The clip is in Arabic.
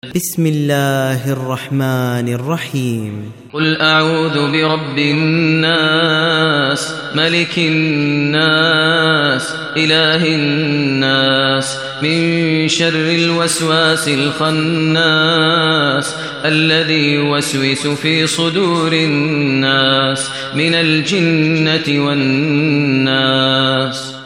بسم الله الرحمن الرحيم قل أعوذ برب الناس ملك الناس إله الناس من شر الوسواس الخناس الذي يوسوس في صدور الناس من الجنة والناس.